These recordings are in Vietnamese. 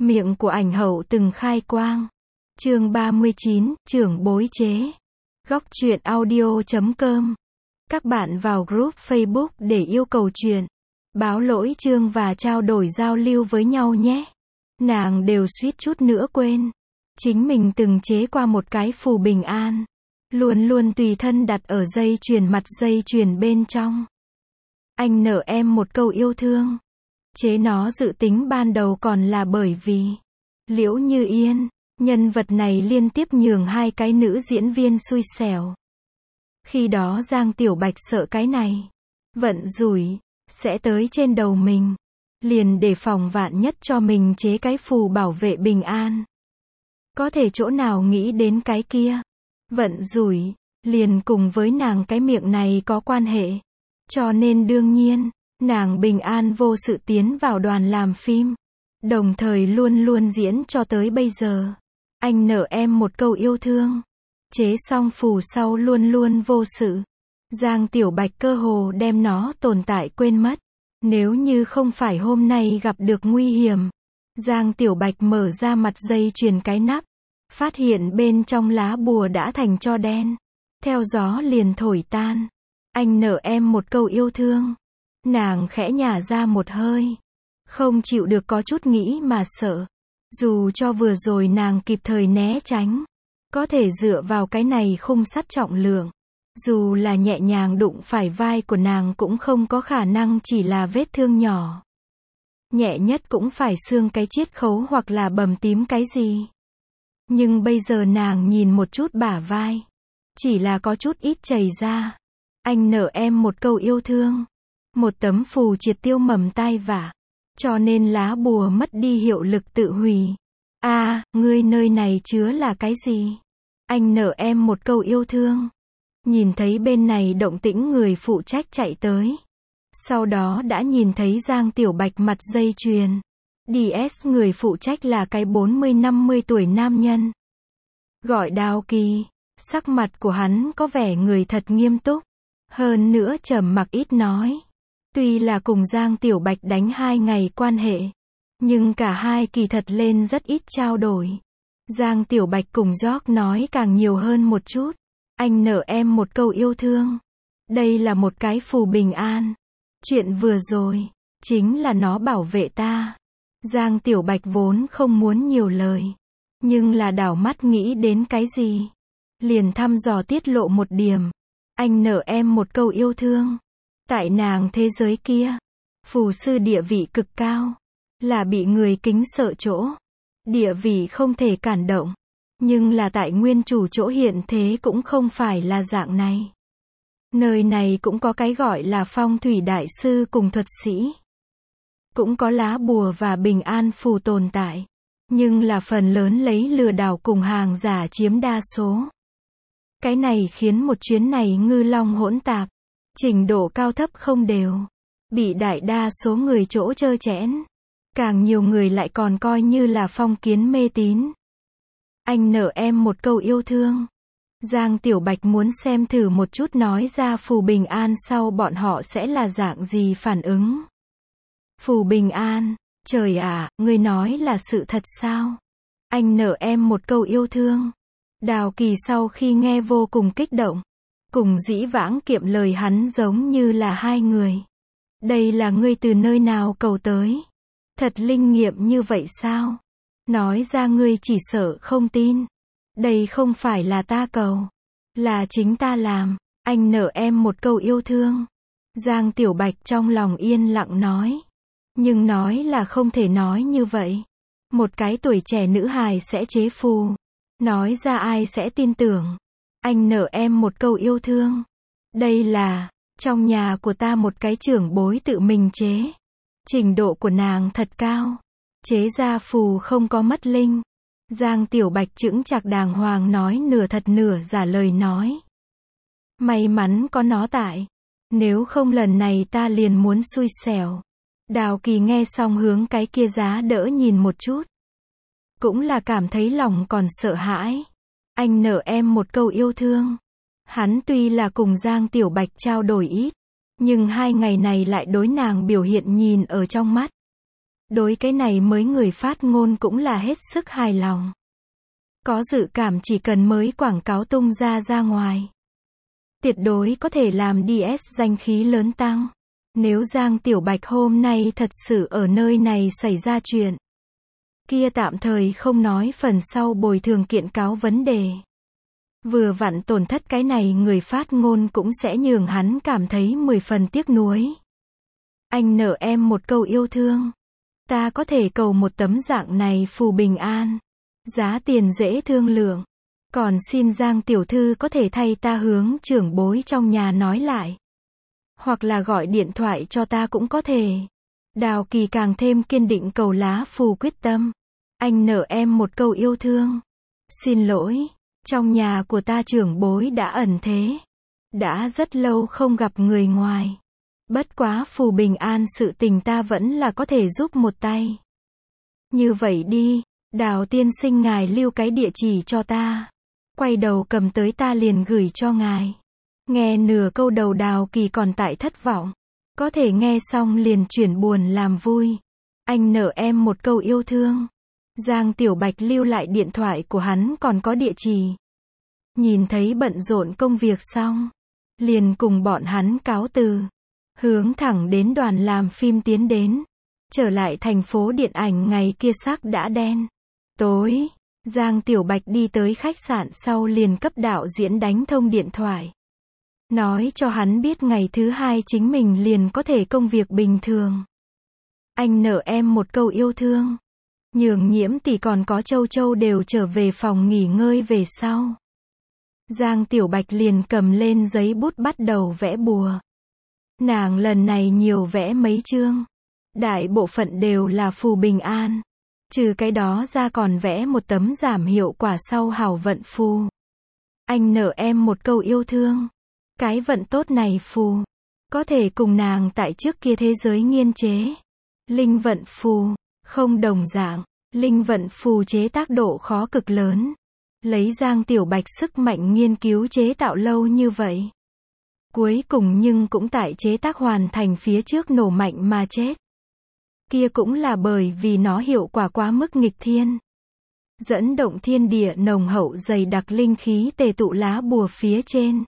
Miệng của ảnh hậu từng khai quang. Chương 39, trưởng bối chế. Góc truyện audio.com. Các bạn vào group Facebook để yêu cầu chuyện, báo lỗi chương và trao đổi giao lưu với nhau nhé. Nàng đều suýt chút nữa quên. Chính mình từng chế qua một cái phù bình an. Luôn luôn tùy thân đặt ở dây chuyền mặt dây chuyền bên trong. Anh nợ em một câu yêu thương. Chế nó dự tính ban đầu còn là bởi vì Liễu Như Yên, nhân vật này liên tiếp nhường hai cái nữ diễn viên xui xẻo. Khi đó Giang Tiểu Bạch sợ cái này vận rủi sẽ tới trên đầu mình, liền để phòng vạn nhất cho mình chế cái phù bảo vệ bình an. Có thể chỗ nào nghĩ đến cái kia vận rủi liền cùng với nàng cái miệng này có quan hệ. Cho nên đương nhiên, nàng bình an vô sự tiến vào đoàn làm phim. Đồng thời luôn luôn diễn cho tới bây giờ. Anh nợ em một câu yêu thương. Chế xong phù sau luôn luôn vô sự. Giang Tiểu Bạch cơ hồ đem nó tồn tại quên mất. Nếu như không phải hôm nay gặp được nguy hiểm. Giang Tiểu Bạch mở ra mặt dây chuyền cái nắp. Phát hiện bên trong lá bùa đã thành tro đen. Theo gió liền thổi tan. Anh nợ em một câu yêu thương. Nàng khẽ nhả ra một hơi. Không chịu được có chút nghĩ mà sợ. Dù cho vừa rồi nàng kịp thời né tránh. Có thể dựa vào cái này khung sắt trọng lượng. Dù là nhẹ nhàng đụng phải vai của nàng cũng không có khả năng chỉ là vết thương nhỏ. Nhẹ nhất cũng phải xương cái chiết khấu hoặc là bầm tím cái gì. Nhưng bây giờ nàng nhìn một chút bả vai. Chỉ là có chút ít chảy ra. Anh nợ em một câu yêu thương. Một tấm phù triệt tiêu mầm tai vạ. Cho nên lá bùa mất đi hiệu lực tự hủy. Ngươi nơi này chứa là cái gì? Anh nợ em một câu yêu thương. Nhìn thấy bên này động tĩnh người phụ trách chạy tới. Sau đó đã nhìn thấy Giang Tiểu Bạch mặt dây chuyền. DS người phụ trách là cái 40-50 tuổi nam nhân. Gọi Đào Kỳ. Sắc mặt của hắn có vẻ người thật nghiêm túc. Hơn nữa trầm mặc ít nói. Tuy là cùng Giang Tiểu Bạch đánh 2 ngày quan hệ. Nhưng cả hai kỳ thật lên rất ít trao đổi. Giang Tiểu Bạch cùng George nói càng nhiều hơn một chút. Anh nợ em một câu yêu thương. Đây là một cái phù bình an. Chuyện vừa rồi, chính là nó bảo vệ ta. Giang Tiểu Bạch vốn không muốn nhiều lời. Nhưng là đảo mắt nghĩ đến cái gì. Liền thăm dò tiết lộ một điểm. Anh nợ em một câu yêu thương. Tại nàng thế giới kia, phù sư địa vị cực cao. Là bị người kính sợ chỗ. Địa vị không thể cản động. Nhưng là tại nguyên chủ chỗ hiện thế cũng không phải là dạng này. Nơi này cũng có cái gọi là phong thủy đại sư cùng thuật sĩ. Cũng có lá bùa và bình an phù tồn tại. Nhưng là phần lớn lấy lừa đảo cùng hàng giả chiếm đa số. Cái này khiến một chuyến này ngư long hỗn tạp. Trình độ cao thấp không đều. Bị đại đa số người chỗ trơ chẽn. Càng nhiều người lại còn coi như là phong kiến mê tín. Anh nợ em một câu yêu thương. Giang Tiểu Bạch muốn xem thử một chút nói ra phù bình an sau bọn họ sẽ là dạng gì phản ứng. Phù bình an, trời ạ, ngươi nói là sự thật sao? Anh nợ em một câu yêu thương. Đào Kỳ sau khi nghe vô cùng kích động. Cùng dĩ vãng kiệm lời hắn giống như là hai người. Đây là ngươi từ nơi nào cầu tới? Thật linh nghiệm như vậy sao? Nói ra ngươi chỉ sợ không tin. Đây không phải là ta cầu. Là chính ta làm. Anh nợ em một câu yêu thương. Giang Tiểu Bạch trong lòng yên lặng nói. Nhưng nói là không thể nói như vậy. Một cái tuổi trẻ nữ hài sẽ chế phù. Nói ra ai sẽ tin tưởng. Anh nợ em một câu yêu thương. Đây là, trong nhà của ta một cái trưởng bối tự mình chế. Trình độ của nàng thật cao. Chế ra phù không có mất linh. Giang Tiểu Bạch chững chạc đàng hoàng nói nửa thật nửa giả lời nói. May mắn có nó tại. Nếu không lần này ta liền muốn xui xẻo. Đào Kỳ nghe xong hướng cái kia giá đỡ nhìn một chút. Cũng là cảm thấy lòng còn sợ hãi. Anh nợ em một câu yêu thương. Hắn tuy là cùng Giang Tiểu Bạch trao đổi ít. Nhưng 2 ngày này lại đối nàng biểu hiện nhìn ở trong mắt. Đối cái này mới người phát ngôn cũng là hết sức hài lòng. Có dự cảm chỉ cần mới quảng cáo tung ra ngoài, tuyệt đối có thể làm DS danh khí lớn tăng. Nếu Giang Tiểu Bạch hôm nay thật sự ở nơi này xảy ra chuyện, kia tạm thời không nói phần sau bồi thường kiện cáo vấn đề. Vừa vặn tổn thất cái này người phát ngôn cũng sẽ nhường hắn cảm thấy 10 phần tiếc nuối. Anh nợ em một câu yêu thương. Ta có thể cầu một tấm dạng này phù bình an. Giá tiền dễ thương lượng. Còn xin Giang tiểu thư có thể thay ta hướng trưởng bối trong nhà nói lại. Hoặc là gọi điện thoại cho ta cũng có thể. Đào Kỳ càng thêm kiên định cầu lá phù quyết tâm. Anh nợ em một câu yêu thương. Xin lỗi, trong nhà của ta trưởng bối đã ẩn thế. Đã rất lâu không gặp người ngoài. Bất quá phù bình an sự tình ta vẫn là có thể giúp một tay. Như vậy đi, Đào tiên sinh ngài lưu cái địa chỉ cho ta. Quay đầu cầm tới ta liền gửi cho ngài. Nghe nửa câu đầu Đào Kỳ còn tại thất vọng. Có thể nghe xong liền chuyển buồn làm vui. Anh nợ em một câu yêu thương. Giang Tiểu Bạch lưu lại điện thoại của hắn còn có địa chỉ. Nhìn thấy bận rộn công việc xong, liền cùng bọn hắn cáo từ. Hướng thẳng đến đoàn làm phim tiến đến. Trở lại thành phố điện ảnh ngày kia sắc đã đen. Tối, Giang Tiểu Bạch đi tới khách sạn sau liền cấp đạo diễn đánh thông điện thoại. Nói cho hắn biết ngày thứ hai chính mình liền có thể công việc bình thường. Anh nợ em một câu yêu thương. Nhường Nhiễm tỷ còn có Châu Châu đều trở về phòng nghỉ ngơi về sau. Giang Tiểu Bạch liền cầm lên giấy bút bắt đầu vẽ bùa. Nàng lần này nhiều vẽ mấy chương. Đại bộ phận đều là phù bình an. Trừ cái đó ra còn vẽ một tấm giảm hiệu quả sau hảo vận phù. Anh nợ em một câu yêu thương. Cái vận tốt này phù. Có thể cùng nàng tại trước kia thế giới nghiên chế. Linh vận phù. Không đồng dạng. Linh vận phù chế tác độ khó cực lớn. Lấy Giang Tiểu Bạch sức mạnh nghiên cứu chế tạo lâu như vậy. Cuối cùng nhưng cũng tại chế tác hoàn thành phía trước nổ mạnh mà chết. Kia cũng là bởi vì nó hiệu quả quá mức nghịch thiên. Dẫn động thiên địa nồng hậu dày đặc linh khí tề tụ lá bùa phía trên.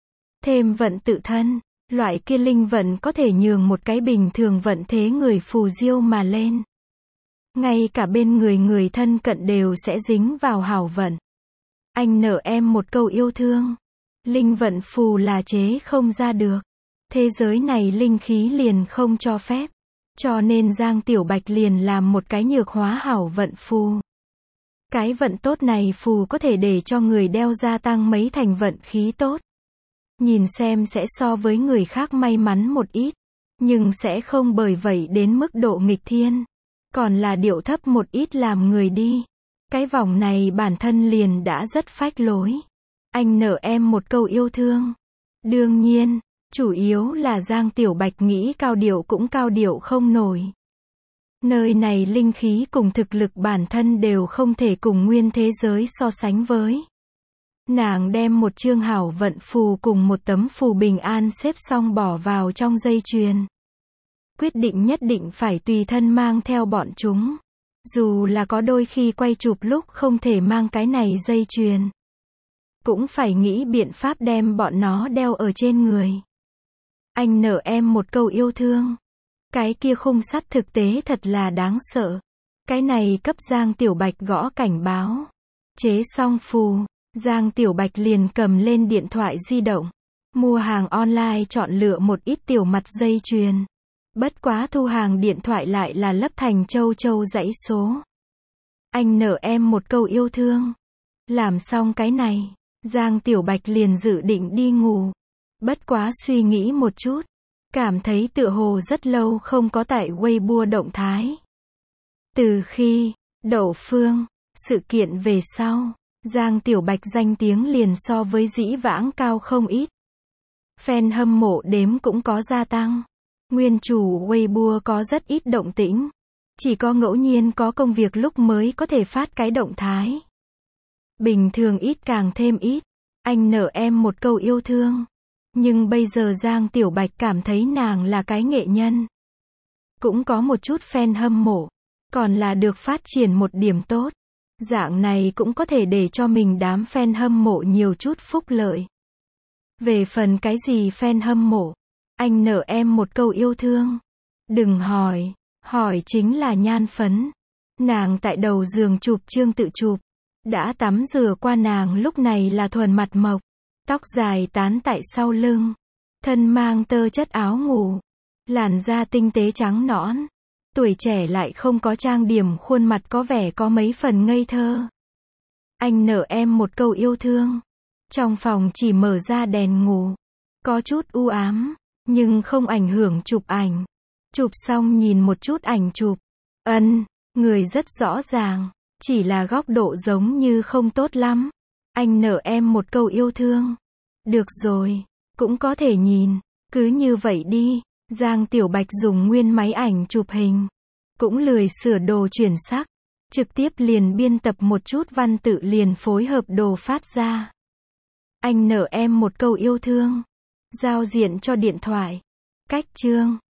Thêm vận tự thân, loại kia linh vận có thể nhường một cái bình thường vận thế người phù diêu mà lên. Ngay cả bên người thân cận đều sẽ dính vào hảo vận. Anh nợ em một câu yêu thương. Linh vận phù là chế không ra được. Thế giới này linh khí liền không cho phép. Cho nên Giang Tiểu Bạch liền làm một cái nhược hóa hảo vận phù. Cái vận tốt này phù có thể để cho người đeo gia tăng mấy thành vận khí tốt. Nhìn xem sẽ so với người khác may mắn một ít. Nhưng sẽ không bởi vậy đến mức độ nghịch thiên. Còn là điệu thấp một ít làm người đi. Cái vòng này bản thân liền đã rất phách lối. Anh nợ em một câu yêu thương. Đương nhiên, chủ yếu là Giang Tiểu Bạch nghĩ cao điệu cũng cao điệu không nổi. Nơi này linh khí cùng thực lực bản thân đều không thể cùng nguyên thế giới so sánh với. Nàng đem một chương hảo vận phù cùng một tấm phù bình an xếp xong bỏ vào trong dây chuyền. Quyết định nhất định phải tùy thân mang theo bọn chúng. Dù là có đôi khi quay chụp lúc không thể mang cái này dây chuyền. Cũng phải nghĩ biện pháp đem bọn nó đeo ở trên người. Anh nợ em một câu yêu thương. Cái kia khung sắt thực tế thật là đáng sợ. Cái này cấp Giang Tiểu Bạch gõ cảnh báo. Chế xong phù, Giang Tiểu Bạch liền cầm lên điện thoại di động. Mua hàng online chọn lựa một ít tiểu mặt dây chuyền. Bất quá thu hàng điện thoại lại là lấp thành Châu Châu dãy số. Anh nợ em một câu yêu thương. Làm xong cái này, Giang Tiểu Bạch liền dự định đi ngủ. Bất quá suy nghĩ một chút. Cảm thấy tựa hồ rất lâu không có tại Weibo động thái. Từ khi, Đậu Phương, sự kiện về sau, Giang Tiểu Bạch danh tiếng liền so với dĩ vãng cao không ít. Fan hâm mộ đếm cũng có gia tăng. Nguyên chủ Weibo có rất ít động tĩnh. Chỉ có ngẫu nhiên có công việc lúc mới có thể phát cái động thái. Bình thường ít càng thêm ít. Anh nợ em một câu yêu thương. Nhưng bây giờ Giang Tiểu Bạch cảm thấy nàng là cái nghệ nhân. cũng có một chút fan hâm mộ, còn là được phát triển một điểm tốt. Dạng này cũng có thể để cho mình đám fan hâm mộ nhiều chút phúc lợi. Về phần cái gì fan hâm mộ, anh nợ em một câu yêu thương. Đừng hỏi, hỏi chính là nhan phấn. Nàng tại đầu giường chụp chương tự chụp. Đã tắm rửa qua nàng lúc này là thuần mặt mộc. Tóc dài tán tại sau lưng. Thân mang tơ chất áo ngủ. Làn da tinh tế trắng nõn. Tuổi trẻ lại không có trang điểm, khuôn mặt có vẻ có mấy phần ngây thơ. Anh nợ em một câu yêu thương. Trong phòng chỉ mở ra đèn ngủ. Có chút u ám, nhưng không ảnh hưởng chụp ảnh. Chụp xong nhìn một chút ảnh chụp. Người rất rõ ràng. Chỉ là góc độ giống như không tốt lắm. Anh nợ em một câu yêu thương. Được rồi, cũng có thể nhìn. Cứ như vậy đi. Giang Tiểu Bạch dùng nguyên máy ảnh chụp hình. Cũng lười sửa đồ chuyển sắc. Trực tiếp liền biên tập một chút văn tự liền phối hợp đồ phát ra. Anh nợ em một câu yêu thương. Giao diện cho điện thoại. Cách chương.